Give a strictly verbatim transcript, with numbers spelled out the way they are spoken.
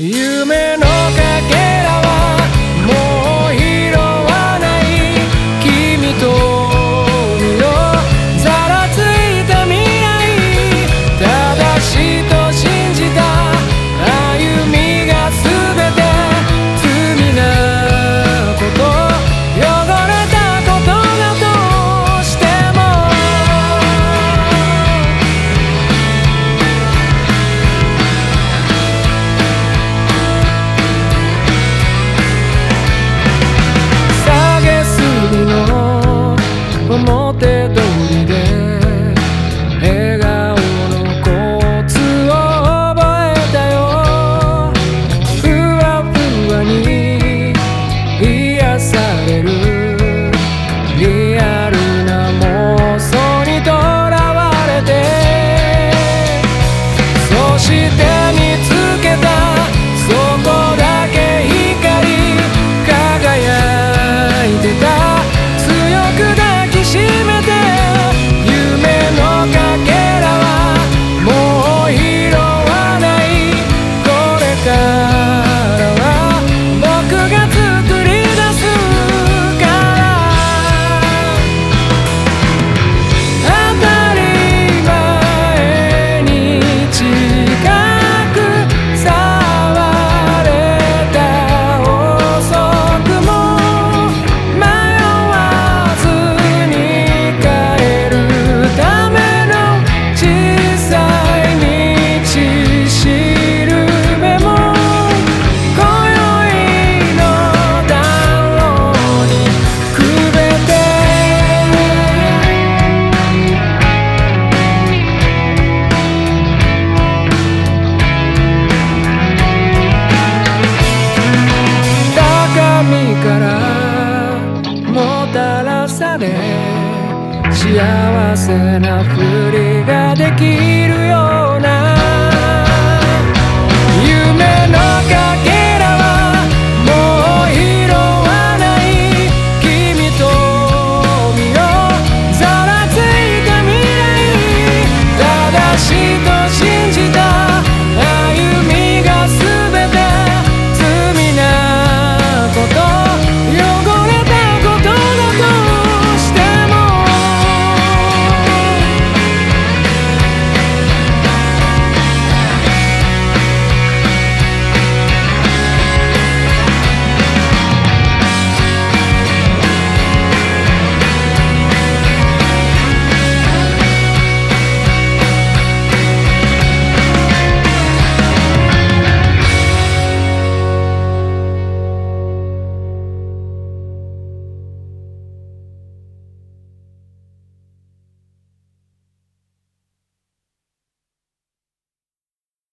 夢のかけらはもう拾わない君と海をざらついた未来正しいと信じた歩みが全て罪なこと汚れたことだとしても表通りで笑顔のコツを覚えたよふわふわに癒されるリアルな妄想にとらわれてそして見つけたそこだけ光輝いてた強く抱きしめて夢のかけらはもう拾わないこれからは僕が作り出すから当たり前に近く触れた遅くも迷わずに帰るための小さい道しるべも今宵の暖炉にくべて高みからもたらされ幸せなふりができるよ